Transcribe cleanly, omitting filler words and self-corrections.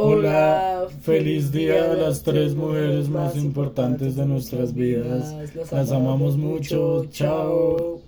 Hola, feliz día a las tres mujeres más importantes de nuestras vidas. Las amamos mucho. Chao.